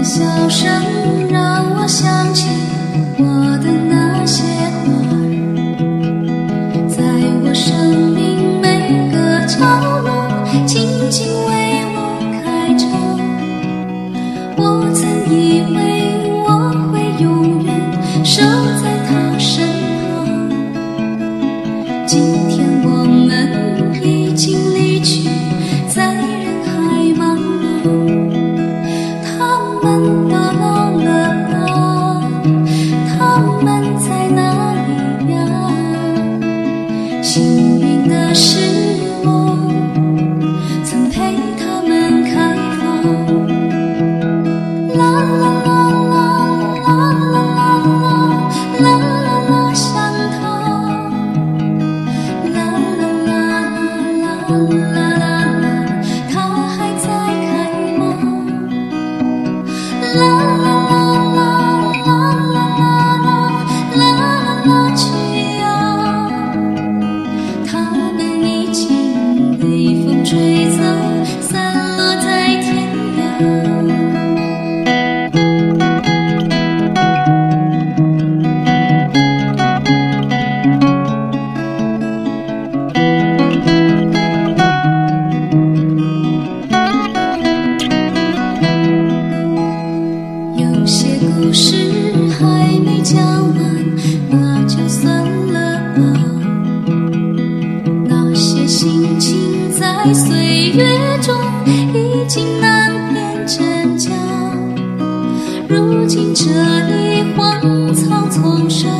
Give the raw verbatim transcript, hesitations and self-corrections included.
笑声让我想起我的那些花儿，在我生命每个角落静静为我开着。我曾以为我会永远守在他身旁，今天我们已经离去，在人海茫茫。他们都老了吧？他们在哪里呀？幸运的是我曾陪他们开放。啦啦啦啦啦啦啦啦啦啦啦，想他。啦啦啦啦啦啦啦，他还在开吗？啦啦啦啦啦啦啦啦啦啦去啊！他们已经被风吹走，散落在天涯。有些故事还没讲完，那就算了吧。那些心情在岁月中已经难辨真假。如今这里荒草丛生，